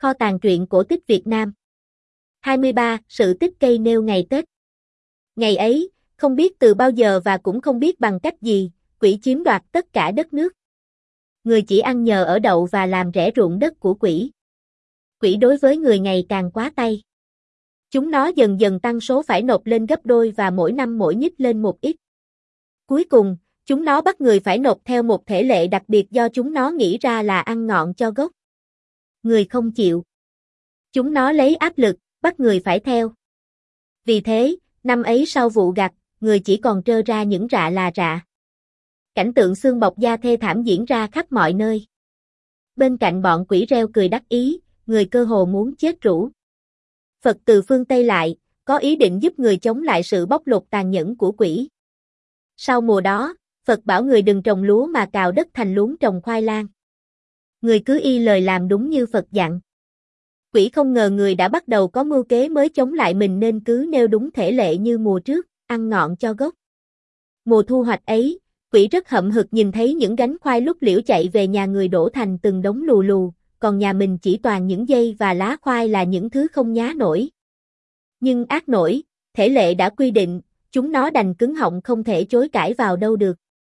Kho tàng truyện cổ tích Việt Nam. 23. Sự tích cây nêu ngày Tết. Ngày ấy, không biết từ bao giờ và cũng không biết bằng cách gì, quỷ chiếm đoạt tất cả đất nước. Người chỉ ăn nhờ ở đậu và làm rẽ ruộng đất của quỷ. Quỷ đối với người ngày càng quá tay. Chúng nó dần dần tăng số phải nộp lên gấp đôi và mỗi năm mỗi nhích lên một ít. Cuối cùng, chúng nó bắt người phải nộp theo một thể lệ đặc biệt do chúng nó nghĩ ra là ăn ngọn cho gốc. Người không chịu. Chúng nó lấy áp lực, bắt người phải theo. Vì thế, năm ấy sau vụ gặt, người chỉ còn trơ ra những rạ là rạ. Cảnh tượng xương bọc da thê thảm diễn ra khắp mọi nơi. Bên cạnh bọn quỷ reo cười đắc ý, người cơ hồ muốn chết rũ. Phật từ phương Tây lại, có ý định giúp người chống lại sự bóc lột tàn nhẫn của quỷ. Sau mùa đó, Phật bảo người đừng trồng lúa mà cào đất thành luống trồng khoai lang. Người cứ y lời làm đúng như Phật dặn. Quỷ không ngờ người đã bắt đầu có mưu kế mới chống lại mình nên cứ nêu đúng thể lệ như mùa trước, ăn ngọn cho gốc. Mùa thu hoạch ấy, quỷ rất hậm hực nhìn thấy những gánh khoai lúc liễu chạy về nhà người đổ thành từng đống lù lù, còn nhà mình chỉ toàn những dây và lá khoai là những thứ không nhá nổi. Nhưng ác nổi, thể lệ đã quy định, chúng nó đành cứng họng không thể chối cãi vào đâu được.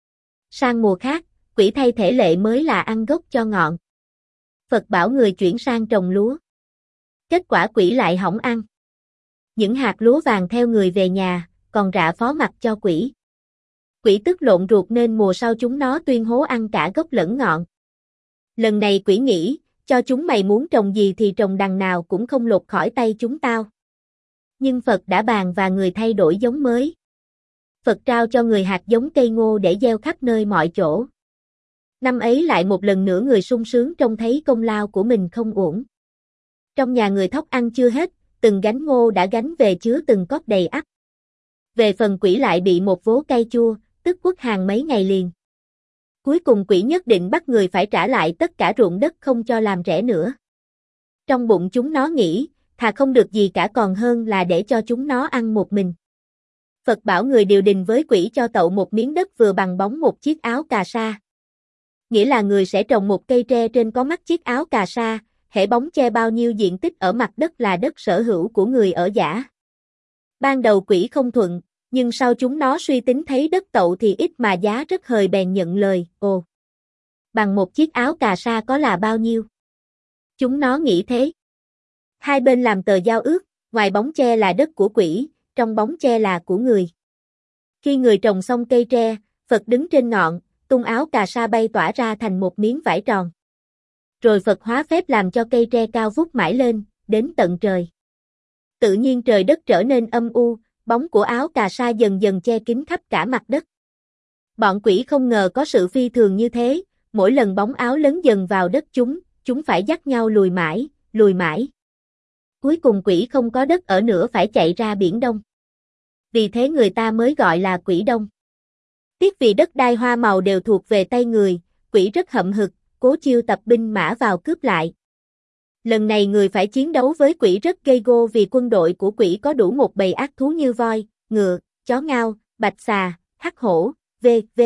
Sang mùa khác, quỷ thay thể lệ mới là ăn gốc cho ngọn. Phật bảo người chuyển sang trồng lúa. Kết quả quỷ lại hỏng ăn. Những hạt lúa vàng theo người về nhà, còn rạ phó mặc cho quỷ. Quỷ tức lộn ruột nên mùa sau chúng nó tuyên hố ăn cả gốc lẫn ngọn. Lần này quỷ nghĩ, cho chúng mày muốn trồng gì thì trồng đằng nào cũng không lột khỏi tay chúng tao. Nhưng Phật đã bàn và người thay đổi giống mới. Phật trao cho người hạt giống cây ngô để gieo khắp nơi mọi chỗ. Năm ấy lại một lần nữa người sung sướng trông thấy công lao của mình không uổng. Trong nhà người thóc ăn chưa hết, từng gánh ngô đã gánh về chứa từng cốc đầy ắp. Về phần quỷ lại bị một vố cay chua, tức quất hàng mấy ngày liền. Cuối cùng quỷ nhất định bắt người phải trả lại tất cả ruộng đất không cho làm rẽ nữa. Trong bụng chúng nó nghĩ, thà không được gì cả còn hơn là để cho chúng nó ăn một mình. Phật bảo người điều đình với quỷ cho tậu một miếng đất vừa bằng bóng một chiếc áo cà sa. Nghĩa là người sẽ trồng một cây tre trên có mắt chiếc áo cà sa, hễ bóng che bao nhiêu diện tích ở mặt đất là đất sở hữu của người ở giả. Ban đầu quỷ không thuận, nhưng sau chúng nó suy tính thấy đất tậu thì ít mà giá rất hời bèn nhận lời, ồ. Bằng một chiếc áo cà sa có là bao nhiêu? Chúng nó nghĩ thế. Hai bên làm tờ giao ước, ngoài bóng che là đất của quỷ, trong bóng che là của người. Khi người trồng xong cây tre, Phật đứng trên ngọn, tung áo cà sa bay tỏa ra thành một miếng vải tròn. Rồi Phật hóa phép làm cho cây tre cao vút mãi lên, đến tận trời. Tự nhiên trời đất trở nên âm u, bóng của áo cà sa dần dần che kín khắp cả mặt đất. Bọn quỷ không ngờ có sự phi thường như thế, mỗi lần bóng áo lấn dần vào đất chúng phải dắt nhau lùi mãi, lùi mãi. Cuối cùng quỷ không có đất ở nữa phải chạy ra Biển Đông. Vì thế người ta mới gọi là quỷ đông. Tiếc vì đất đai hoa màu đều thuộc về tay người, quỷ rất hậm hực, cố chiêu tập binh mã vào cướp lại. Lần này người phải chiến đấu với quỷ rất gây go vì quân đội của quỷ có đủ một bầy ác thú như voi, ngựa, chó ngao, bạch xà, hắc hổ, v.v.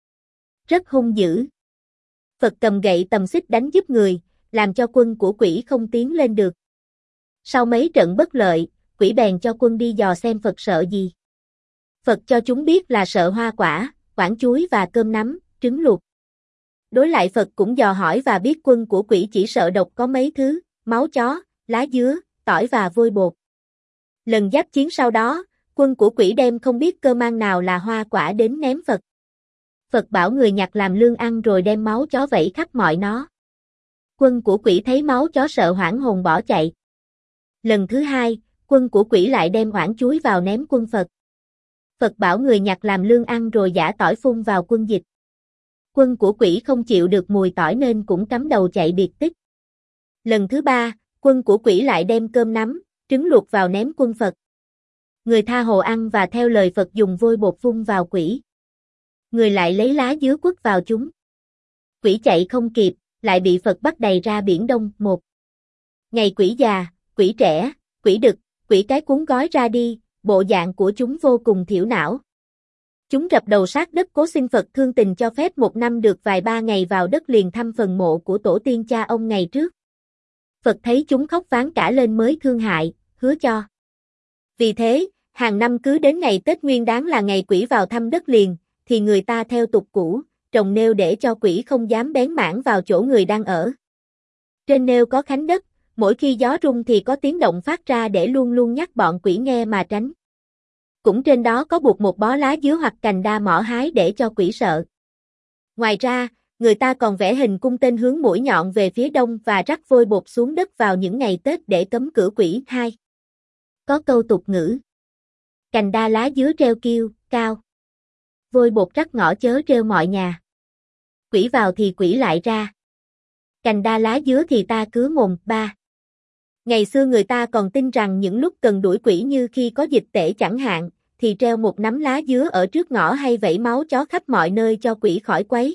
Rất hung dữ. Phật cầm gậy tầm xích đánh giúp người, làm cho quân của quỷ không tiến lên được. Sau mấy trận bất lợi, quỷ bèn cho quân đi dò xem Phật sợ gì. Phật cho chúng biết là sợ hoa quả, quả chuối và cơm nắm, trứng luộc. Đối lại Phật cũng dò hỏi và biết quân của quỷ chỉ sợ độc có mấy thứ, máu chó, lá dứa, tỏi và vôi bột. Lần giáp chiến sau đó, quân của quỷ đem không biết cơ mang nào là hoa quả đến ném Phật. Phật bảo người nhặt làm lương ăn rồi đem máu chó vẩy khắp mọi nó. Quân của quỷ thấy máu chó sợ hoảng hồn bỏ chạy. Lần thứ hai, quân của quỷ lại đem oản chuối vào ném quân Phật. Phật bảo người nhặt làm lương ăn rồi giã tỏi phun vào quân dịch. Quân của quỷ không chịu được mùi tỏi nên cũng cắm đầu chạy biệt tích. Lần thứ ba, quân của quỷ lại đem cơm nắm, trứng luộc vào ném quân Phật. Người tha hồ ăn và theo lời Phật dùng vôi bột phun vào quỷ. Người lại lấy lá dứa quất vào chúng. Quỷ chạy không kịp, lại bị Phật bắt đầy ra Biển Đông. Một ngày quỷ già, quỷ trẻ, quỷ đực, quỷ cái cuốn gói ra đi, bộ dạng của chúng vô cùng thiểu não. Chúng rập đầu sát đất cố xin Phật thương tình cho phép một năm được vài ba ngày vào đất liền thăm phần mộ của tổ tiên cha ông ngày trước. Phật thấy chúng khóc ván cả lên mới thương hại, hứa cho. Vì thế, hàng năm cứ đến ngày Tết Nguyên Đán là ngày quỷ vào thăm đất liền, thì người ta theo tục cũ, trồng nêu để cho quỷ không dám bén mảng vào chỗ người đang ở. Trên nêu có khánh đất, mỗi khi gió rung thì có tiếng động phát ra để luôn luôn nhắc bọn quỷ nghe mà tránh. Cũng trên đó có buộc một bó lá dứa hoặc cành đa mỏ hái để cho quỷ sợ. Ngoài ra, người ta còn vẽ hình cung tên hướng mũi nhọn về phía đông và rắc vôi bột xuống đất vào những ngày Tết để cấm cửa quỷ. 2. Có câu tục ngữ. Cành đa lá dứa treo kiêu, cao. Vôi bột rắc ngõ chớ treo mọi nhà. Quỷ vào thì quỷ lại ra. Cành đa lá dứa thì ta cứ mồm. 3. Ngày xưa người ta còn tin rằng những lúc cần đuổi quỷ như khi có dịch tễ chẳng hạn, thì treo một nắm lá dứa ở trước ngõ hay vẩy máu chó khắp mọi nơi cho quỷ khỏi quấy.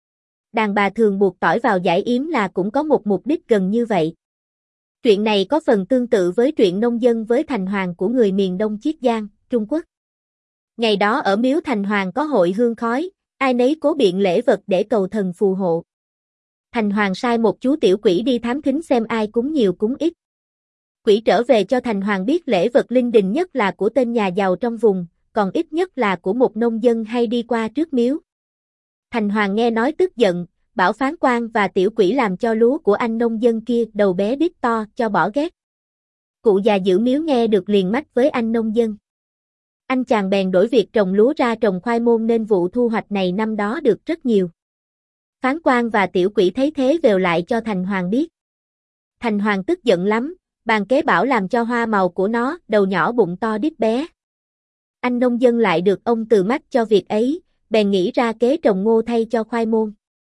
Đàn bà thường buộc tỏi vào giải yếm là cũng có một mục đích gần như vậy. Chuyện này có phần tương tự với chuyện nông dân với thành hoàng của người miền Đông Chiết Giang, Trung Quốc. Ngày đó ở miếu thành hoàng có hội hương khói, ai nấy cố biện lễ vật để cầu thần phù hộ. Thành hoàng sai một chú tiểu quỷ đi thám thính xem ai cúng nhiều cúng ít. Quỷ trở về cho thành hoàng biết lễ vật linh đình nhất là của tên nhà giàu trong vùng, còn ít nhất là của một nông dân hay đi qua trước miếu. Thành hoàng nghe nói tức giận, bảo phán quan và tiểu quỷ làm cho lúa của anh nông dân kia đầu bé đít to cho bỏ ghét. Cụ già giữ miếu nghe được liền mách với anh nông dân. Anh chàng bèn đổi việc trồng lúa ra trồng khoai môn nên vụ thu hoạch này năm đó được rất nhiều. Phán quan và tiểu quỷ thấy thế vèo lại cho thành hoàng biết. Thành hoàng tức giận lắm, bàn kế bảo làm cho hoa màu của nó đầu nhỏ bụng to đít bé. Anh nông dân lại được ông từ mách cho việc ấy, bèn nghĩ ra kế trồng ngô thay cho khoai môn.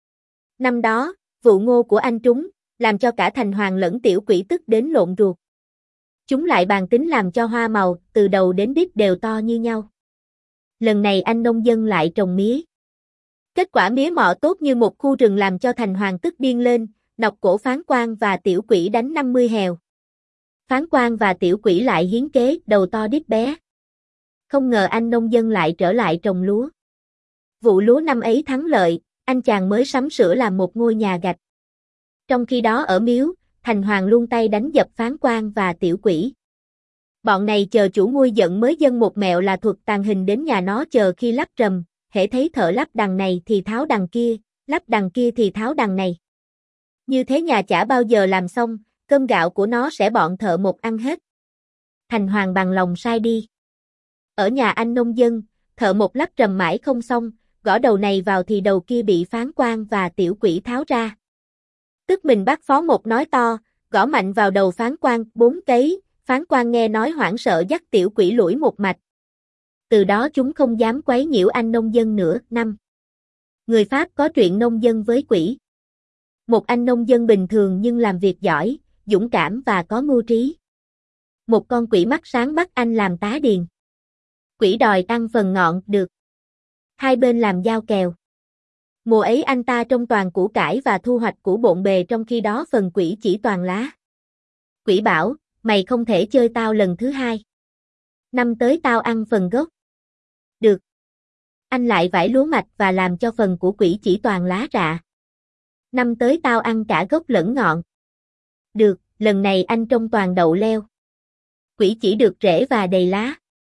Năm đó, vụ ngô của anh trúng, làm cho cả thành hoàng lẫn tiểu quỷ tức đến lộn ruột. Chúng lại bàn tính làm cho hoa màu, từ đầu đến đít đều to như nhau. Lần này anh nông dân lại trồng mía. Kết quả mía mọ tốt như một khu rừng làm cho thành hoàng tức điên lên, nọc cổ phán quan và tiểu quỷ đánh 50 hèo. Phán quan và tiểu quỷ lại hiến kế, đầu to đít bé. Không ngờ anh nông dân lại trở lại trồng lúa. Vụ lúa năm ấy thắng lợi, anh chàng mới sắm sửa làm một ngôi nhà gạch. Trong khi đó ở miếu, thành hoàng luôn tay đánh dập phán quan và tiểu quỷ. Bọn này chờ chủ nguôi giận mới dâng một mẹo là thuật tàng hình đến nhà nó chờ khi lắp rầm, hễ thấy thợ lắp đằng này thì tháo đằng kia, lắp đằng kia thì tháo đằng này. Như thế nhà chả bao giờ làm xong, cơm gạo của nó sẽ bọn thợ một ăn hết. Thành hoàng bằng lòng sai đi. Ở nhà anh nông dân, thợ một lắp rầm mãi không xong, gõ đầu này vào thì đầu kia bị phán quan và tiểu quỷ tháo ra. Tức mình bắt phó một nói to, gõ mạnh vào đầu phán quan 4 cấy, phán quan nghe nói hoảng sợ dắt tiểu quỷ lủi một mạch. Từ đó chúng không dám quấy nhiễu anh nông dân nữa. 5. Người Pháp có chuyện nông dân với quỷ. Một anh nông dân bình thường nhưng làm việc giỏi, dũng cảm và có mưu trí. Một con quỷ mắt sáng bắt anh làm tá điền. Quỷ đòi ăn phần ngọn, được. Hai bên làm giao kèo. Mùa ấy anh ta trông toàn củ cải và thu hoạch củ bộn bề trong khi đó phần quỷ chỉ toàn lá. Quỷ bảo, mày không thể chơi tao lần thứ hai. Năm tới tao ăn phần gốc. Được. Anh lại vải lúa mạch và làm cho phần của quỷ chỉ toàn lá rạ. Năm tới tao ăn cả gốc lẫn ngọn. Được, lần này anh trông toàn đậu leo. Quỷ chỉ được rễ và đầy lá.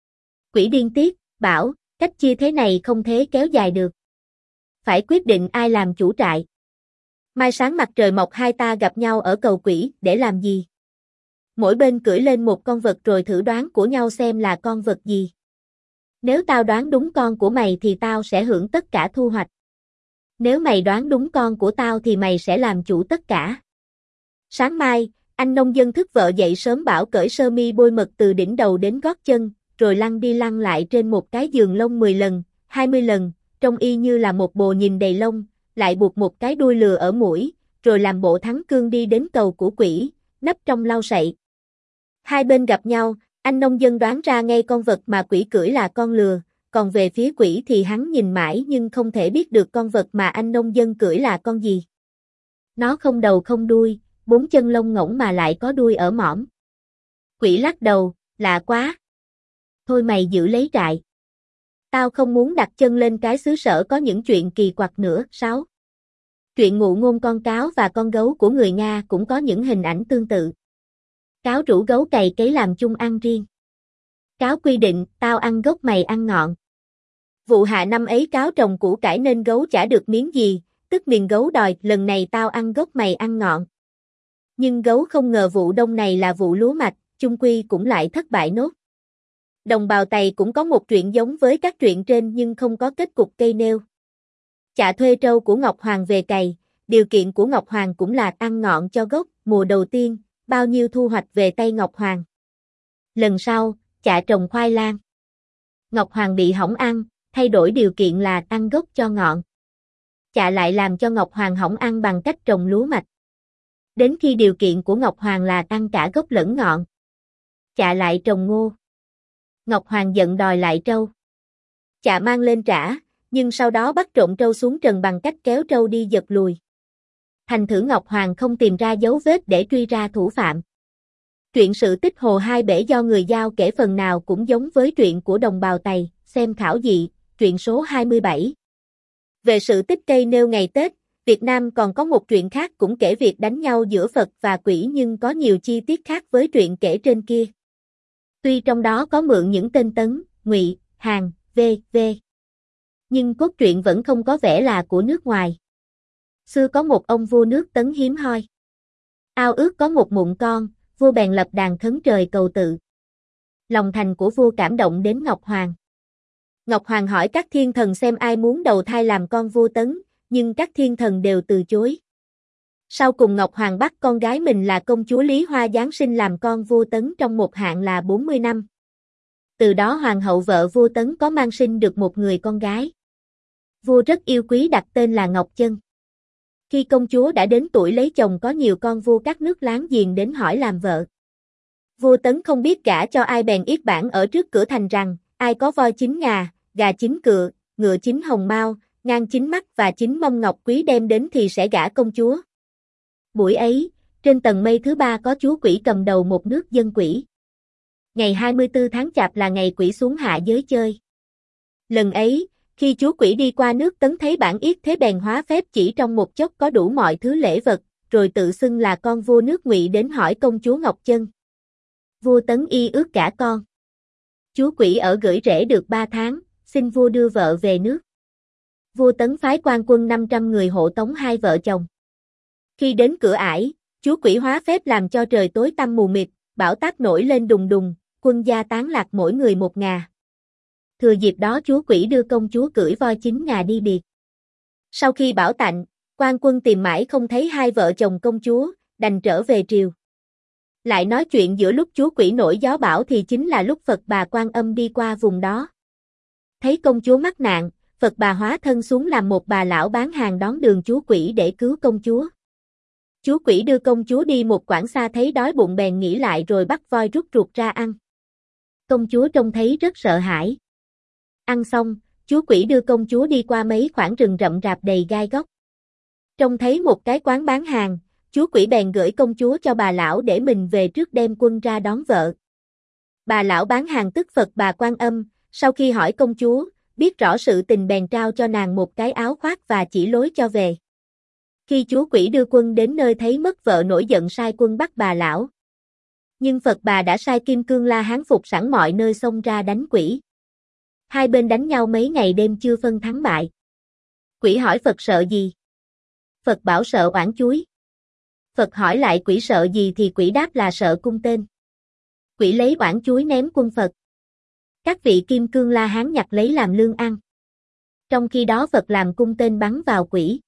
Quỷ điên tiết, bảo, cách chia thế này không thể kéo dài được. Phải quyết định ai làm chủ trại. Mai sáng mặt trời mọc hai ta gặp nhau ở cầu quỷ, để làm gì? Mỗi bên cưỡi lên một con vật rồi thử đoán của nhau xem là con vật gì. Nếu tao đoán đúng con của mày thì tao sẽ hưởng tất cả thu hoạch. Nếu mày đoán đúng con của tao thì mày sẽ làm chủ tất cả. Sáng mai, anh nông dân thức vợ dậy sớm bảo cởi sơ mi bôi mật từ đỉnh đầu đến gót chân, rồi lăn đi lăn lại trên một cái giường lông 10 lần, 20 lần, trông y như là một bồ nhìn đầy lông, lại buộc một cái đuôi lừa ở mũi, rồi làm bộ thắng cương đi đến cầu của quỷ, nấp trong lau sậy. Hai bên gặp nhau, anh nông dân đoán ra ngay con vật mà quỷ cưỡi là con lừa, còn về phía quỷ thì hắn nhìn mãi nhưng không thể biết được con vật mà anh nông dân cưỡi là con gì. Nó không đầu không đuôi, 4 chân lông ngỗng mà lại có đuôi ở mõm. Quỷ lắc đầu, lạ quá. Thôi mày giữ lấy trại. Tao không muốn đặt chân lên cái xứ sở có những chuyện kỳ quặc nữa. 6. Truyện ngụ ngôn con cáo và con gấu của người Nga cũng có những hình ảnh tương tự. Cáo rủ gấu cày cấy làm chung ăn riêng. Cáo quy định, tao ăn gốc mày ăn ngọn. Vụ hạ năm ấy cáo trồng củ cải nên gấu chả được miếng gì, tức miền gấu đòi, lần này tao ăn gốc mày ăn ngọn. Nhưng gấu không ngờ vụ đông này là vụ lúa mạch, chung quy cũng lại thất bại nốt. Đồng bào Tày cũng có một chuyện giống với các chuyện trên nhưng không có kết cục cây nêu. Chạ thuê trâu của Ngọc Hoàng về cày, điều kiện của Ngọc Hoàng cũng là ăn ngọn cho gốc, mùa đầu tiên, bao nhiêu thu hoạch về tay Ngọc Hoàng. Lần sau, chạ trồng khoai lang. Ngọc Hoàng bị hỏng ăn, thay đổi điều kiện là ăn gốc cho ngọn. Chạ lại làm cho Ngọc Hoàng hỏng ăn bằng cách trồng lúa mạch. Đến khi điều kiện của Ngọc Hoàng là ăn cả gốc lẫn ngọn. Chạ lại trồng ngô. Ngọc Hoàng giận đòi lại trâu. Chạ mang lên trả, nhưng sau đó bắt trộm trâu xuống trần bằng cách kéo trâu đi giật lùi. Thành thử Ngọc Hoàng không tìm ra dấu vết để truy ra thủ phạm. Truyện sự tích Hồ Hai Bể do người Dao kể phần nào cũng giống với truyện của đồng bào Tày, xem khảo dị, truyện số 27. Về sự tích cây nêu ngày Tết, Việt Nam còn có một truyện khác cũng kể việc đánh nhau giữa Phật và quỷ nhưng có nhiều chi tiết khác với truyện kể trên kia. Tuy trong đó có mượn những tên Tấn, Ngụy, Hàn, v.v. nhưng cốt truyện vẫn không có vẻ là của nước ngoài. Xưa có một ông vua nước Tấn hiếm hoi. Ao ước có một mụn con, vua bèn lập đàn khấn trời cầu tự. Lòng thành của vua cảm động đến Ngọc Hoàng. Ngọc Hoàng hỏi các thiên thần xem ai muốn đầu thai làm con vua Tấn, nhưng các thiên thần đều từ chối. Sau cùng Ngọc Hoàng bắt con gái mình là công chúa Lý Hoa giáng sinh làm con vua Tấn trong một hạn là 40 năm. Từ đó hoàng hậu vợ vua Tấn có mang sinh được một người con gái. Vua rất yêu quý đặt tên là Ngọc Chân. Khi công chúa đã đến tuổi lấy chồng có nhiều con vua các nước láng giềng đến hỏi làm vợ. Vua Tấn không biết gả cho ai bèn yết bản ở trước cửa thành rằng, ai có voi 9 ngà, gà 9 cựa, ngựa 9 hồng mao, ngang 9 mắt và 9 mâm ngọc quý đem đến thì sẽ gả công chúa. Buổi ấy, trên tầng mây thứ 3 có chú quỷ cầm đầu một nước dân quỷ. Ngày 24 tháng Chạp là ngày quỷ xuống hạ giới chơi. Lần ấy, khi chú quỷ đi qua nước Tấn thấy bản yết thế bèn hóa phép chỉ trong một chốc có đủ mọi thứ lễ vật, rồi tự xưng là con vua nước Ngụy đến hỏi công chúa Ngọc Chân. Vua Tấn y ước gả con. Chú quỷ ở gửi rễ được 3 tháng, xin vua đưa vợ về nước. Vua Tấn phái quan quân 500 người hộ tống hai vợ chồng. Khi đến cửa ải, chú quỷ hóa phép làm cho trời tối tăm mù mịt, bão táp nổi lên đùng đùng, quân gia tán lạc mỗi người một ngà. Thừa dịp đó chú quỷ đưa công chúa cưỡi voi 9 ngà đi biệt. Sau khi bão tạnh, quan quân tìm mãi không thấy hai vợ chồng công chúa, đành trở về triều. Lại nói chuyện giữa lúc chú quỷ nổi gió bão thì chính là lúc Phật Bà Quan Âm đi qua vùng đó. Thấy công chúa mắc nạn, Phật Bà hóa thân xuống làm một bà lão bán hàng đón đường chú quỷ để cứu công chúa. Chú quỷ đưa công chúa đi một quãng xa thấy đói bụng bèn nghỉ lại rồi bắt voi rút ruột ra ăn. Công chúa trông thấy rất sợ hãi. Ăn xong, chú quỷ đưa công chúa đi qua mấy khoảng rừng rậm rạp đầy gai góc. Trông thấy một cái quán bán hàng, chú quỷ bèn gửi công chúa cho bà lão để mình về trước đem quân ra đón vợ. Bà lão bán hàng tức Phật Bà Quan Âm, sau khi hỏi công chúa, biết rõ sự tình bèn trao cho nàng một cái áo khoác và chỉ lối cho về. Khi chú quỷ đưa quân đến nơi thấy mất vợ nổi giận sai quân bắt bà lão. Nhưng Phật Bà đã sai Kim Cương La Hán phục sẵn mọi nơi xông ra đánh quỷ. Hai bên đánh nhau mấy ngày đêm chưa phân thắng bại. Quỷ hỏi Phật sợ gì? Phật bảo sợ oản chuối. Phật hỏi lại quỷ sợ gì thì quỷ đáp là sợ cung tên. Quỷ lấy oản chuối ném quân Phật. Các vị Kim Cương La Hán nhặt lấy làm lương ăn. Trong khi đó Phật làm cung tên bắn vào quỷ.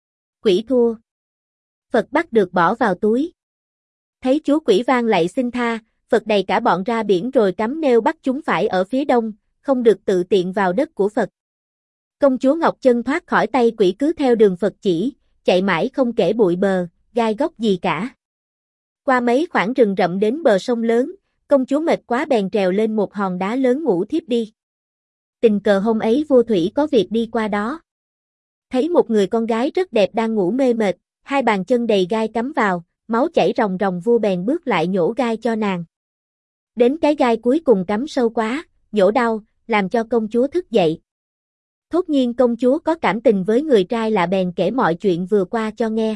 Quỷ thua. Phật bắt được bỏ vào túi. Thấy chú quỷ vang lạy xin tha, Phật đày cả bọn ra biển rồi cắm nêu bắt chúng phải ở phía đông, không được tự tiện vào đất của Phật. Công chúa Ngọc Chân thoát khỏi tay quỷ cứ theo đường Phật chỉ, chạy mãi không kể bụi bờ, gai góc gì cả. Qua mấy khoảng rừng rậm đến bờ sông lớn, công chúa mệt quá bèn trèo lên một hòn đá lớn ngủ thiếp đi. Tình cờ hôm ấy vua Thủy có việc đi qua đó. Thấy một người con gái rất đẹp đang ngủ mê mệt, hai bàn chân đầy gai cắm vào, máu chảy ròng ròng vua bèn bước lại nhổ gai cho nàng. Đến cái gai cuối cùng cắm sâu quá, nhổ đau, làm cho công chúa thức dậy. Thốt nhiên công chúa có cảm tình với người trai lạ bèn kể mọi chuyện vừa qua cho nghe.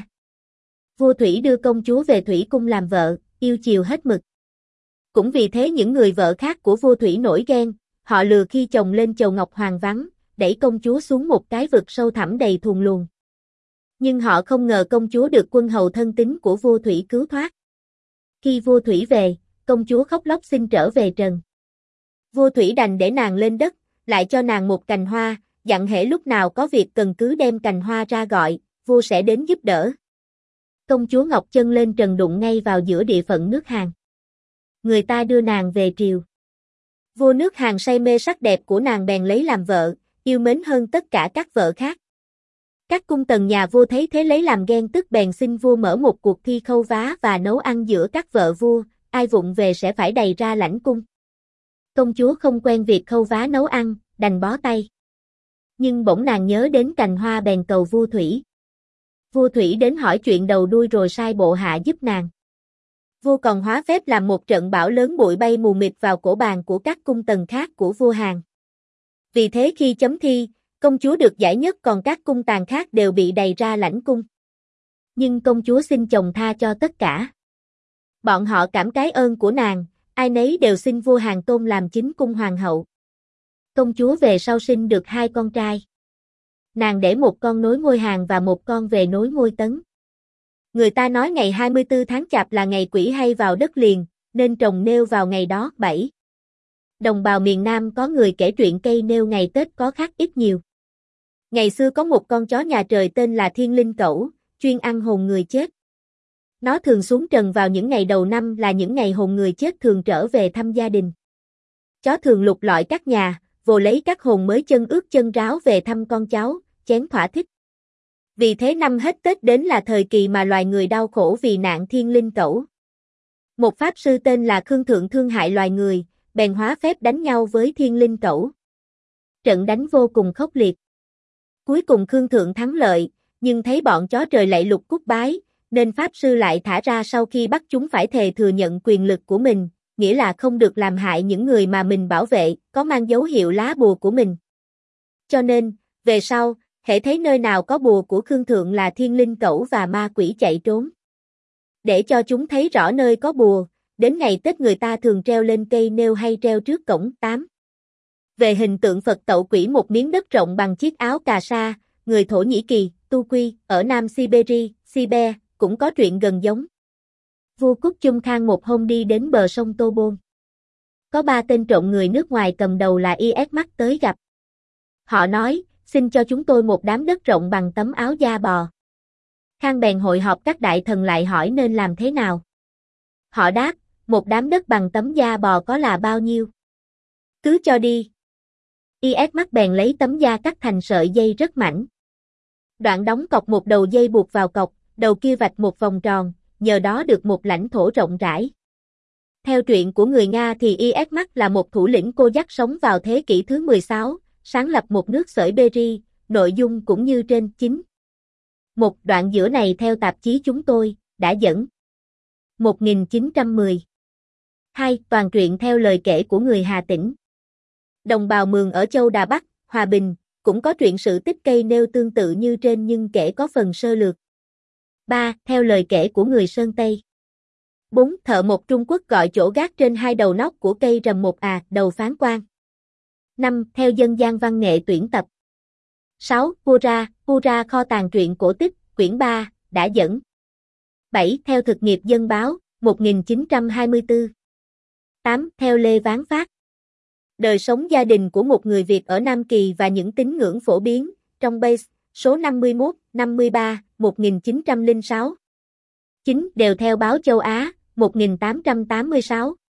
Vua Thủy đưa công chúa về Thủy cung làm vợ, yêu chiều hết mực. Cũng vì thế những người vợ khác của vua Thủy nổi ghen, họ lừa khi chồng lên chầu ngọc hoàng vắng, đẩy công chúa xuống một cái vực sâu thẳm đầy thuồng luồng. Nhưng họ không ngờ công chúa được quân hầu thân tín của vua Thủy cứu thoát. Khi vua Thủy về, công chúa khóc lóc xin trở về trần. Vua Thủy đành để nàng lên đất, lại cho nàng một cành hoa, dặn hễ lúc nào có việc cần cứ đem cành hoa ra gọi, vua sẽ đến giúp đỡ. Công chúa Ngọc chân lên trần đụng ngay vào giữa địa phận nước Hàn. Người ta đưa nàng về triều. Vua nước Hàn say mê sắc đẹp của nàng bèn lấy làm vợ, yêu mến hơn tất cả các vợ khác. Các cung tần nhà vua thấy thế lấy làm ghen tức bèn xin vua mở một cuộc thi khâu vá và nấu ăn giữa các vợ vua, ai vụng về sẽ phải đầy ra lãnh cung. Công chúa không quen việc khâu vá nấu ăn, đành bó tay. Nhưng bỗng nàng nhớ đến cành hoa bèn cầu vua Thủy. Vua Thủy đến hỏi chuyện đầu đuôi rồi sai bộ hạ giúp nàng. Vua còn hóa phép làm một trận bão lớn bụi bay mù mịt vào cổ bàn của các cung tần khác của vua Hàn. Vì thế khi chấm thi, công chúa được giải nhất còn các cung tàn khác đều bị đày ra lãnh cung. Nhưng công chúa xin chồng tha cho tất cả. Bọn họ cảm cái ơn của nàng, ai nấy đều xin vua Hàn tôn làm chính cung hoàng hậu. Công chúa về sau sinh được 2 con trai. Nàng để một con nối ngôi Hàn và một con về nối ngôi Tấn. Người ta nói ngày 24 tháng Chạp là ngày quỷ hay vào đất liền, nên trồng nêu vào ngày đó. 7. Đồng bào miền Nam có người kể chuyện cây nêu ngày Tết có khác ít nhiều. Ngày xưa có một con chó nhà trời tên là Thiên Linh Cẩu, chuyên ăn hồn người chết. Nó thường xuống trần vào những ngày đầu năm là những ngày hồn người chết thường trở về thăm gia đình. Chó thường lục lọi các nhà, vồ lấy các hồn mới chân ướt chân ráo về thăm con cháu, chén thỏa thích. Vì thế năm hết Tết đến là thời kỳ mà loài người đau khổ vì nạn Thiên Linh Cẩu. Một pháp sư tên là Khương Thượng thương hại loài người, bèn hóa phép đánh nhau với Thiên Linh Cẩu. Trận đánh vô cùng khốc liệt. Cuối cùng Khương Thượng thắng lợi, nhưng thấy bọn chó trời lạy lục cúc bái, nên pháp sư lại thả ra sau khi bắt chúng phải thề thừa nhận quyền lực của mình, nghĩa là không được làm hại những người mà mình bảo vệ, có mang dấu hiệu lá bùa của mình. Cho nên, về sau, hễ thấy nơi nào có bùa của Khương Thượng là Thiên Linh Cẩu và ma quỷ chạy trốn. Để cho chúng thấy rõ nơi có bùa, đến ngày Tết người ta thường treo lên cây nêu hay treo trước cổng. 8. Về hình tượng Phật tậu quỷ một miếng đất rộng bằng chiếc áo cà sa, người Thổ Nhĩ Kỳ, Tu Quy, ở Nam Siberia, Siberia, cũng có chuyện gần giống. Vua Cúc Chung Khang một hôm đi đến bờ sông Tô Bôn. Có 3 tên trộm người nước ngoài cầm đầu là IS mắt tới gặp. Họ nói, xin cho chúng tôi một đám đất rộng bằng tấm áo da bò. Khang bèn hội họp các đại thần lại hỏi nên làm thế nào. Họ đáp, một đám đất bằng tấm da bò có là bao nhiêu? Cứ cho đi. IS mắt bèn lấy tấm da cắt thành sợi dây rất mảnh. Đoạn đóng cọc một đầu dây buộc vào cọc, đầu kia vạch một vòng tròn, nhờ đó được một lãnh thổ rộng rãi. Theo truyện của người Nga thì IS mắt là một thủ lĩnh cô dắt sống vào thế kỷ thứ 16, sáng lập một nước Sởi Beri, nội dung cũng như trên. 9. Một đoạn giữa này theo tạp chí Chúng tôi, đã dẫn. 1910. 2. Toàn truyện theo lời kể của người Hà Tĩnh. Đồng bào Mường ở Châu Đà Bắc, Hòa Bình, cũng có truyện sự tích cây nêu tương tự như trên nhưng kể có phần sơ lược. 3. Theo lời kể của người Sơn Tây. 4. Thợ mộc Trung Quốc gọi chỗ gác trên 2 đầu nóc của cây rầm một đầu phán quan. 5. Theo dân gian văn nghệ tuyển tập. 6. Pura kho tàng truyện cổ tích, quyển 3, đã dẫn. 7. Theo thực nghiệp dân báo, 1924. 8. Theo Lê Ván Phát. Đời sống gia đình của một người Việt ở Nam Kỳ và những tín ngưỡng phổ biến, trong base, số 51, 53, 1906. 9. Đều theo báo Châu Á, 1886.